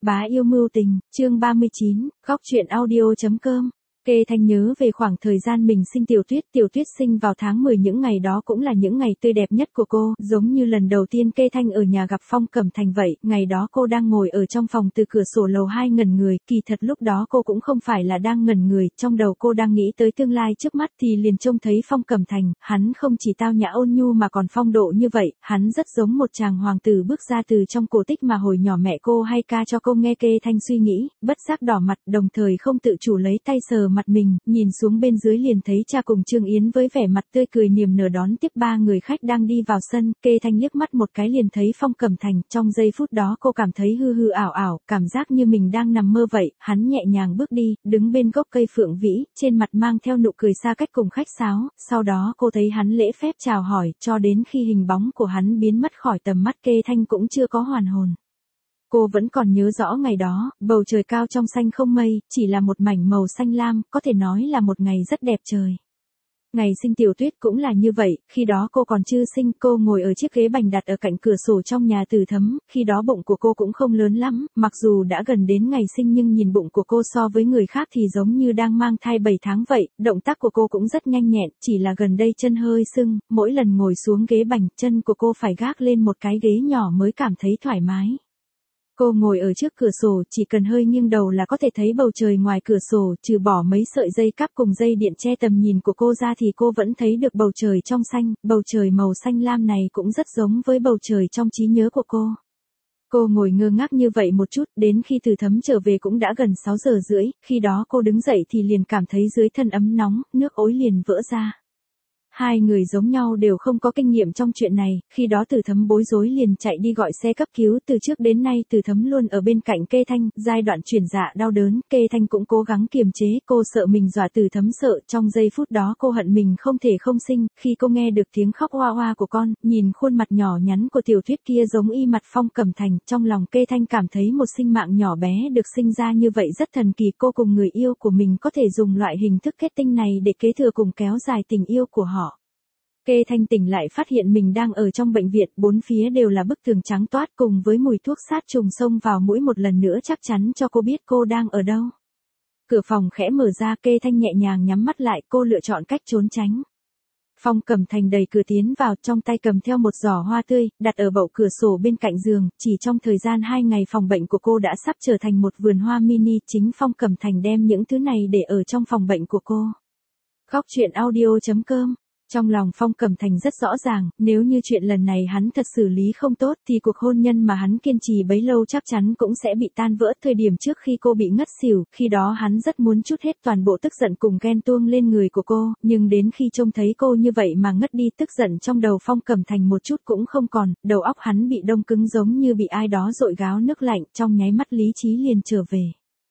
Bá yêu mưu tình, chương 39, góc truyện audio.com. Kê Thanh nhớ về khoảng thời gian mình sinh Tiểu Tuyết sinh vào tháng 10, những ngày đó cũng là những ngày tươi đẹp nhất của cô, giống như lần đầu tiên Kê Thanh ở nhà gặp Phong Cẩm Thành vậy. Ngày đó cô đang ngồi ở trong phòng từ cửa sổ lầu 2 ngẩn người, kỳ thật lúc đó cô cũng không phải là đang ngẩn người, trong đầu cô đang nghĩ tới tương lai trước mắt thì liền trông thấy Phong Cẩm Thành, hắn không chỉ tao nhã ôn nhu mà còn phong độ như vậy, hắn rất giống một chàng hoàng tử bước ra từ trong cổ tích mà hồi nhỏ mẹ cô hay ca cho cô nghe. Kê Thanh suy nghĩ, bất giác đỏ mặt, đồng thời không tự chủ lấy tay sờ mặt mình, nhìn xuống bên dưới liền thấy cha cùng Trương Yến với vẻ mặt tươi cười niềm nở đón tiếp ba người khách đang đi vào sân. Kê Thanh liếc mắt một cái liền thấy Phong Cẩm Thành, trong giây phút đó cô cảm thấy hư hư ảo ảo, cảm giác như mình đang nằm mơ vậy. Hắn nhẹ nhàng bước đi, đứng bên gốc cây phượng vĩ, trên mặt mang theo nụ cười xa cách cùng khách sáo, sau đó cô thấy hắn lễ phép chào hỏi, cho đến khi hình bóng của hắn biến mất khỏi tầm mắt Kê Thanh cũng chưa có hoàn hồn. Cô vẫn còn nhớ rõ ngày đó, bầu trời cao trong xanh không mây, chỉ là một mảnh màu xanh lam, có thể nói là một ngày rất đẹp trời. Ngày sinh Tiểu Tuyết cũng là như vậy, khi đó cô còn chưa sinh, cô ngồi ở chiếc ghế bành đặt ở cạnh cửa sổ trong nhà Từ Thấm, khi đó bụng của cô cũng không lớn lắm, mặc dù đã gần đến ngày sinh nhưng nhìn bụng của cô so với người khác thì giống như đang mang thai 7 tháng vậy, động tác của cô cũng rất nhanh nhẹn, chỉ là gần đây chân hơi sưng, mỗi lần ngồi xuống ghế bành, chân của cô phải gác lên một cái ghế nhỏ mới cảm thấy thoải mái. Cô ngồi ở trước cửa sổ, chỉ cần hơi nghiêng đầu là có thể thấy bầu trời ngoài cửa sổ, trừ bỏ mấy sợi dây cáp cùng dây điện che tầm nhìn của cô ra thì cô vẫn thấy được bầu trời trong xanh, bầu trời màu xanh lam này cũng rất giống với bầu trời trong trí nhớ của cô. Cô ngồi ngơ ngác như vậy một chút, đến khi Từ Thấm trở về cũng đã gần 6 giờ rưỡi, khi đó cô đứng dậy thì liền cảm thấy dưới thân ấm nóng, nước ối liền vỡ ra. Hai người giống nhau đều không có kinh nghiệm trong chuyện này, khi đó Từ Thấm bối rối liền chạy đi gọi xe cấp cứu. Từ trước đến nay Từ Thấm luôn ở bên cạnh Kê Thanh, giai đoạn chuyển dạ đau đớn, Kê Thanh cũng cố gắng kiềm chế, cô sợ mình dọa Từ Thấm sợ, trong giây phút đó cô hận mình không thể không sinh, khi cô nghe được tiếng khóc hoa hoa của con, nhìn khuôn mặt nhỏ nhắn của Tiểu Tuyết kia giống y mặt Phong Cẩm Thành, trong lòng Kê Thanh cảm thấy một sinh mạng nhỏ bé được sinh ra như vậy rất thần kỳ, cô cùng người yêu của mình có thể dùng loại hình thức kết tinh này để kế thừa cùng kéo dài tình yêu của họ. Kê Thanh tỉnh lại phát hiện mình đang ở trong bệnh viện, bốn phía đều là bức tường trắng toát cùng với mùi thuốc sát trùng xông vào mũi một lần nữa chắc chắn cho cô biết cô đang ở đâu. Cửa phòng khẽ mở ra, Kê Thanh nhẹ nhàng nhắm mắt lại, cô lựa chọn cách trốn tránh. Phong Cẩm Thành đẩy cửa tiến vào, trong tay cầm theo một giỏ hoa tươi, đặt ở bậu cửa sổ bên cạnh giường, chỉ trong thời gian 2 ngày phòng bệnh của cô đã sắp trở thành một vườn hoa mini, chính Phong Cẩm Thành đem những thứ này để ở trong phòng bệnh của cô. Góc truyện audio.com. Trong lòng Phong Cẩm Thành rất rõ ràng, nếu như chuyện lần này hắn thật xử lý không tốt thì cuộc hôn nhân mà hắn kiên trì bấy lâu chắc chắn cũng sẽ bị tan vỡ. Thời điểm trước khi cô bị ngất xỉu, khi đó hắn rất muốn trút hết toàn bộ tức giận cùng ghen tuông lên người của cô, nhưng đến khi trông thấy cô như vậy mà ngất đi, tức giận trong đầu Phong Cẩm Thành một chút cũng không còn, đầu óc hắn bị đông cứng giống như bị ai đó dội gáo nước lạnh, trong nháy mắt lý trí liền trở về.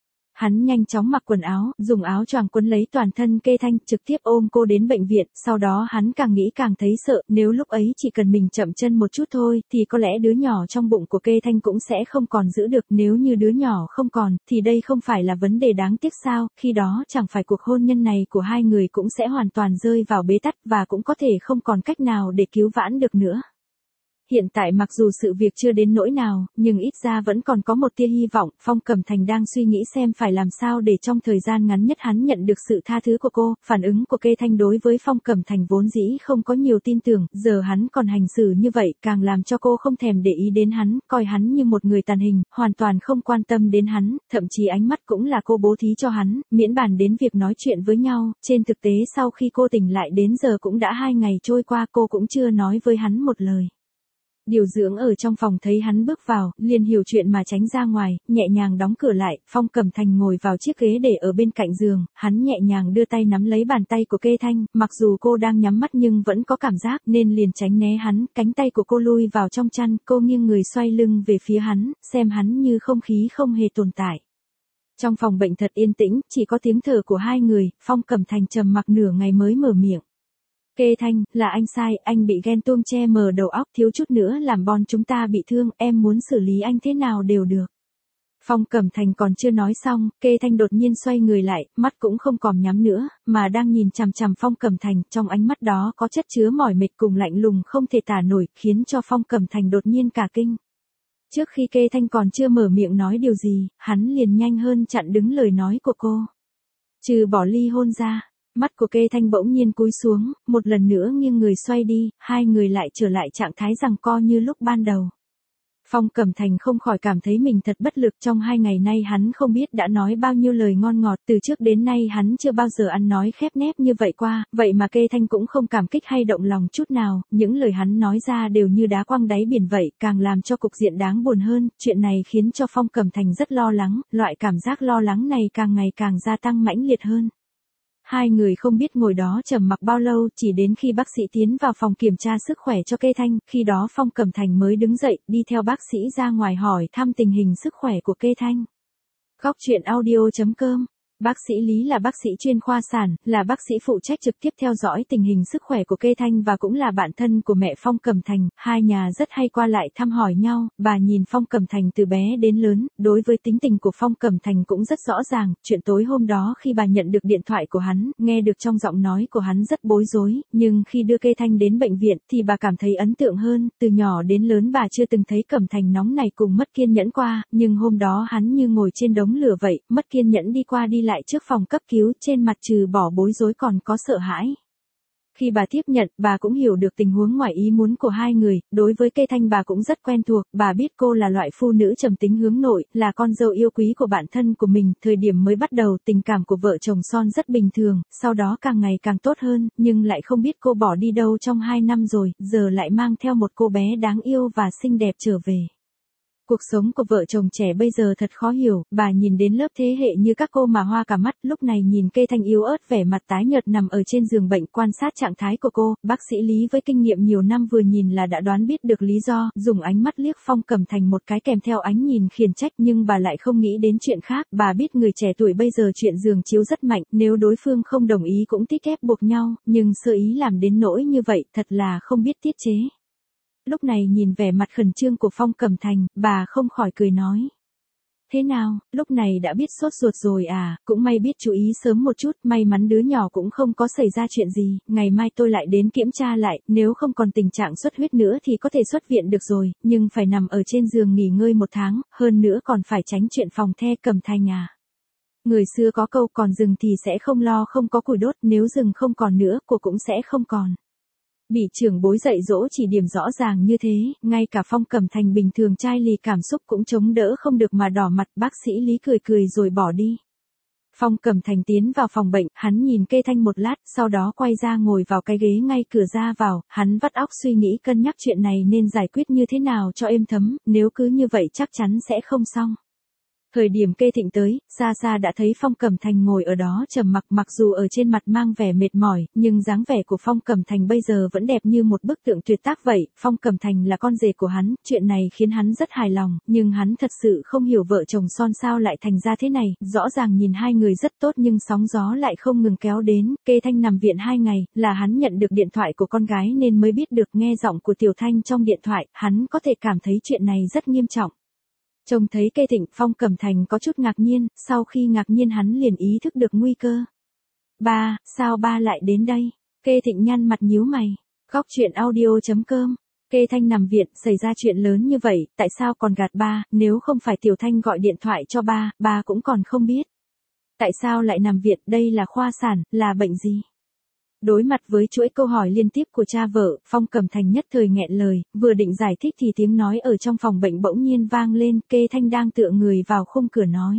Hắn nhanh chóng mặc quần áo, dùng áo choàng quấn lấy toàn thân Kê Thanh, trực tiếp ôm cô đến bệnh viện, sau đó hắn càng nghĩ càng thấy sợ, nếu lúc ấy chỉ cần mình chậm chân một chút thôi, thì có lẽ đứa nhỏ trong bụng của Kê Thanh cũng sẽ không còn giữ được, nếu như đứa nhỏ không còn, thì đây không phải là vấn đề đáng tiếc sao, khi đó chẳng phải cuộc hôn nhân này của hai người cũng sẽ hoàn toàn rơi vào bế tắc và cũng có thể không còn cách nào để cứu vãn được nữa. Hiện tại mặc dù sự việc chưa đến nỗi nào, nhưng ít ra vẫn còn có một tia hy vọng. Phong Cẩm Thành đang suy nghĩ xem phải làm sao để trong thời gian ngắn nhất hắn nhận được sự tha thứ của cô. Phản ứng của Kê Thanh đối với Phong Cẩm Thành vốn dĩ không có nhiều tin tưởng, giờ hắn còn hành xử như vậy, càng làm cho cô không thèm để ý đến hắn, coi hắn như một người tàn hình, hoàn toàn không quan tâm đến hắn, thậm chí ánh mắt cũng là cô bố thí cho hắn, miễn bàn đến việc nói chuyện với nhau. Trên thực tế sau khi cô tỉnh lại đến giờ cũng đã 2 ngày trôi qua, cô cũng chưa nói với hắn một lời. Điều dưỡng ở trong phòng thấy hắn bước vào, liền hiểu chuyện mà tránh ra ngoài, nhẹ nhàng đóng cửa lại. Phong Cẩm Thành ngồi vào chiếc ghế để ở bên cạnh giường, hắn nhẹ nhàng đưa tay nắm lấy bàn tay của Kê Thanh, mặc dù cô đang nhắm mắt nhưng vẫn có cảm giác nên liền tránh né hắn, cánh tay của cô lui vào trong chăn, cô nghiêng người xoay lưng về phía hắn, xem hắn như không khí không hề tồn tại. Trong phòng bệnh thật yên tĩnh, chỉ có tiếng thở của hai người. Phong Cẩm Thành trầm mặc nửa ngày mới mở miệng. Kê Thanh, là anh sai, anh bị ghen tuông che mờ đầu óc, thiếu chút nữa làm Bon chúng ta bị thương, em muốn xử lý anh thế nào đều được. Phong Cẩm Thành còn chưa nói xong, Kê Thanh đột nhiên xoay người lại, mắt cũng không còn nhắm nữa, mà đang nhìn chằm chằm Phong Cẩm Thành, trong ánh mắt đó có chất chứa mỏi mệt cùng lạnh lùng không thể tả nổi, khiến cho Phong Cẩm Thành đột nhiên cả kinh. Trước khi Kê Thanh còn chưa mở miệng nói điều gì, hắn liền nhanh hơn chặn đứng lời nói của cô. Trừ bỏ ly hôn ra, mắt của Kê Thanh bỗng nhiên cúi xuống, một lần nữa nghiêng người xoay đi, hai người lại trở lại trạng thái giằng co như lúc ban đầu. Phong Cẩm Thành không khỏi cảm thấy mình thật bất lực, trong 2 ngày nay hắn không biết đã nói bao nhiêu lời ngon ngọt, từ trước đến nay hắn chưa bao giờ ăn nói khép nép như vậy qua, vậy mà Kê Thanh cũng không cảm kích hay động lòng chút nào, những lời hắn nói ra đều như đá quăng đáy biển vậy, càng làm cho cục diện đáng buồn hơn, chuyện này khiến cho Phong Cẩm Thành rất lo lắng, loại cảm giác lo lắng này càng ngày càng gia tăng mãnh liệt hơn. Hai người không biết ngồi đó trầm mặc bao lâu, chỉ đến khi bác sĩ tiến vào phòng kiểm tra sức khỏe cho Kê Thanh, khi đó Phong Cẩm Thành mới đứng dậy, đi theo bác sĩ ra ngoài hỏi thăm tình hình sức khỏe của Kê Thanh. Góc truyện audio.com. Bác sĩ Lý là bác sĩ chuyên khoa sản, là bác sĩ phụ trách trực tiếp theo dõi tình hình sức khỏe của Kê Thanh và cũng là bạn thân của mẹ Phong Cẩm Thành, hai nhà rất hay qua lại thăm hỏi nhau, bà nhìn Phong Cẩm Thành từ bé đến lớn, đối với tính tình của Phong Cẩm Thành cũng rất rõ ràng, chuyện tối hôm đó khi bà nhận được điện thoại của hắn, nghe được trong giọng nói của hắn rất bối rối, nhưng khi đưa Kê Thanh đến bệnh viện thì bà cảm thấy ấn tượng hơn, từ nhỏ đến lớn bà chưa từng thấy Cẩm Thành nóng này cùng mất kiên nhẫn qua, nhưng hôm đó hắn như ngồi trên đống lửa vậy, mất kiên nhẫn đi qua đi lại trước phòng cấp cứu, trên mặt trừ bỏ bối rối còn có sợ hãi. Khi bà tiếp nhận, bà cũng hiểu được tình huống ngoài ý muốn của hai người, đối với Kê Thanh bà cũng rất quen thuộc, bà biết cô là loại phụ nữ trầm tính hướng nội, là con dâu yêu quý của bạn thân của mình, thời điểm mới bắt đầu tình cảm của vợ chồng son rất bình thường, sau đó càng ngày càng tốt hơn, nhưng lại không biết cô bỏ đi đâu trong 2 năm rồi, giờ lại mang theo một cô bé đáng yêu và xinh đẹp trở về. Cuộc sống của vợ chồng trẻ bây giờ thật khó hiểu, bà nhìn đến lớp thế hệ như các cô mà hoa cả mắt, lúc này nhìn Kê Thanh yếu ớt vẻ mặt tái nhợt nằm ở trên giường bệnh quan sát trạng thái của cô, bác sĩ Lý với kinh nghiệm nhiều năm vừa nhìn là đã đoán biết được lý do, dùng ánh mắt liếc Phong Cẩm Thành một cái kèm theo ánh nhìn khiển trách nhưng bà lại không nghĩ đến chuyện khác, bà biết người trẻ tuổi bây giờ chuyện giường chiếu rất mạnh, nếu đối phương không đồng ý cũng thích ép buộc nhau, nhưng sơ ý làm đến nỗi như vậy thật là không biết tiết chế. Lúc này nhìn vẻ mặt khẩn trương của Phong Cẩm Thành, bà không khỏi cười nói. Thế nào, lúc này đã biết sốt ruột rồi à, cũng may biết chú ý sớm một chút, may mắn đứa nhỏ cũng không có xảy ra chuyện gì, ngày mai tôi lại đến kiểm tra lại, nếu không còn tình trạng xuất huyết nữa thì có thể xuất viện được rồi, nhưng phải nằm ở trên giường nghỉ ngơi 1 tháng, hơn nữa còn phải tránh chuyện phòng the. Cẩm Thành à. Người xưa có câu còn rừng thì sẽ không lo không có củi đốt, nếu rừng không còn nữa, cô cũng sẽ không còn. Bị trưởng bối dạy dỗ chỉ điểm rõ ràng như thế, ngay cả Phong Cẩm Thành bình thường chai lì cảm xúc cũng chống đỡ không được mà đỏ mặt, bác sĩ Lý cười cười rồi bỏ đi. Phong Cẩm Thành tiến vào phòng bệnh, hắn nhìn Kê Thanh một lát, sau đó quay ra ngồi vào cái ghế ngay cửa ra vào, hắn vắt óc suy nghĩ cân nhắc chuyện này nên giải quyết như thế nào cho êm thấm, nếu cứ như vậy chắc chắn sẽ không xong. Thời điểm Kê Thịnh tới, xa xa đã thấy Phong Cẩm Thành ngồi ở đó trầm mặc, mặc dù ở trên mặt mang vẻ mệt mỏi, nhưng dáng vẻ của Phong Cẩm Thành bây giờ vẫn đẹp như một bức tượng tuyệt tác vậy. Phong Cẩm Thành là con rể của hắn, chuyện này khiến hắn rất hài lòng, nhưng hắn thật sự không hiểu vợ chồng son sao lại thành ra thế này, rõ ràng nhìn hai người rất tốt nhưng sóng gió lại không ngừng kéo đến. Kê Thanh nằm viện 2 ngày, là hắn nhận được điện thoại của con gái nên mới biết được, nghe giọng của Tiểu Thanh trong điện thoại, hắn có thể cảm thấy chuyện này rất nghiêm trọng. Trông thấy Kê Thịnh, Phong Cẩm Thành có chút ngạc nhiên, sau khi ngạc nhiên hắn liền ý thức được nguy cơ. Ba, sao ba lại đến đây? Kê Thịnh nhăn mặt nhíu mày. Góc truyện audio.com. Kê Thanh nằm viện, xảy ra chuyện lớn như vậy, tại sao còn gạt ba, nếu không phải Tiểu Thanh gọi điện thoại cho ba cũng còn không biết. Tại sao lại nằm viện, đây là khoa sản, là bệnh gì? Đối mặt với chuỗi câu hỏi liên tiếp của cha vợ, Phong Cẩm Thành nhất thời nghẹn lời, vừa định giải thích thì tiếng nói ở trong phòng bệnh bỗng nhiên vang lên, Kê Thanh đang tựa người vào khung cửa nói.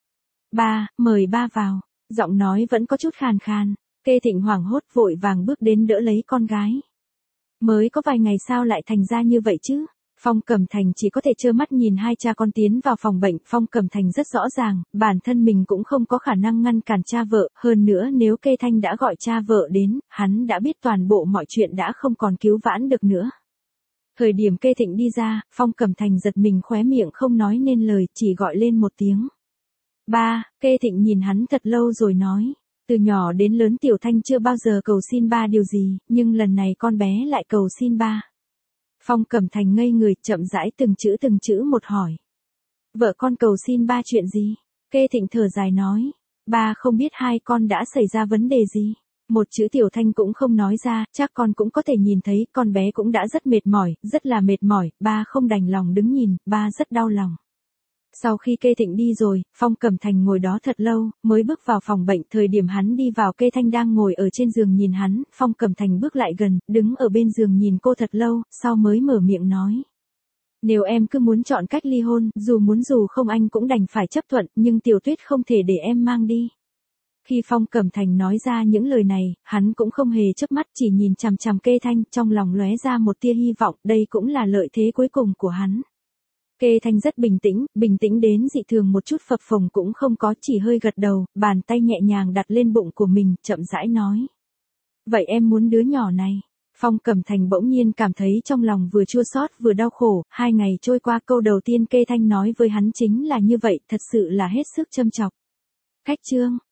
Ba, mời ba vào, giọng nói vẫn có chút khàn khàn, Kê Thịnh hoảng hốt vội vàng bước đến đỡ lấy con gái. Mới có vài ngày sao lại thành ra như vậy chứ? Phong Cẩm Thành chỉ có thể trơ mắt nhìn hai cha con tiến vào phòng bệnh, Phong Cẩm Thành rất rõ ràng, bản thân mình cũng không có khả năng ngăn cản cha vợ, hơn nữa nếu Kê Thanh đã gọi cha vợ đến, hắn đã biết toàn bộ mọi chuyện đã không còn cứu vãn được nữa. Thời điểm Kê Thịnh đi ra, Phong Cẩm Thành giật mình khóe miệng không nói nên lời, chỉ gọi lên một tiếng. Ba, Kê Thịnh nhìn hắn thật lâu rồi nói. Từ nhỏ đến lớn Tiểu Thanh chưa bao giờ cầu xin ba điều gì, nhưng lần này con bé lại cầu xin ba. Phong Cẩm Thành ngây người, chậm rãi từng chữ một hỏi. Vợ con cầu xin ba chuyện gì? Kê Thịnh thở dài nói. Ba không biết hai con đã xảy ra vấn đề gì. Một chữ Tiểu Thanh cũng không nói ra, chắc con cũng có thể nhìn thấy, con bé cũng đã rất mệt mỏi, rất là mệt mỏi, ba không đành lòng đứng nhìn, ba rất đau lòng. Sau khi Kê Thịnh đi rồi, Phong Cẩm Thành ngồi đó thật lâu, mới bước vào phòng bệnh. Thời điểm hắn đi vào, Kê Thanh đang ngồi ở trên giường nhìn hắn. Phong Cẩm Thành bước lại gần, đứng ở bên giường nhìn cô thật lâu, sau mới mở miệng nói. Nếu em cứ muốn chọn cách ly hôn, dù muốn dù không anh cũng đành phải chấp thuận, nhưng Tiểu Tuyết không thể để em mang đi. Khi Phong Cẩm Thành nói ra những lời này, hắn cũng không hề chớp mắt, chỉ nhìn chằm chằm Kê Thanh, trong lòng lóe ra một tia hy vọng, đây cũng là lợi thế cuối cùng của hắn. Kê Thanh rất bình tĩnh đến dị thường, một chút phập phồng cũng không có, chỉ hơi gật đầu, bàn tay nhẹ nhàng đặt lên bụng của mình, chậm rãi nói. Vậy em muốn đứa nhỏ này. Phong Cẩm Thành bỗng nhiên cảm thấy trong lòng vừa chua xót vừa đau khổ, 2 ngày trôi qua câu đầu tiên Kê Thanh nói với hắn chính là như vậy, thật sự là hết sức châm chọc. Cách chương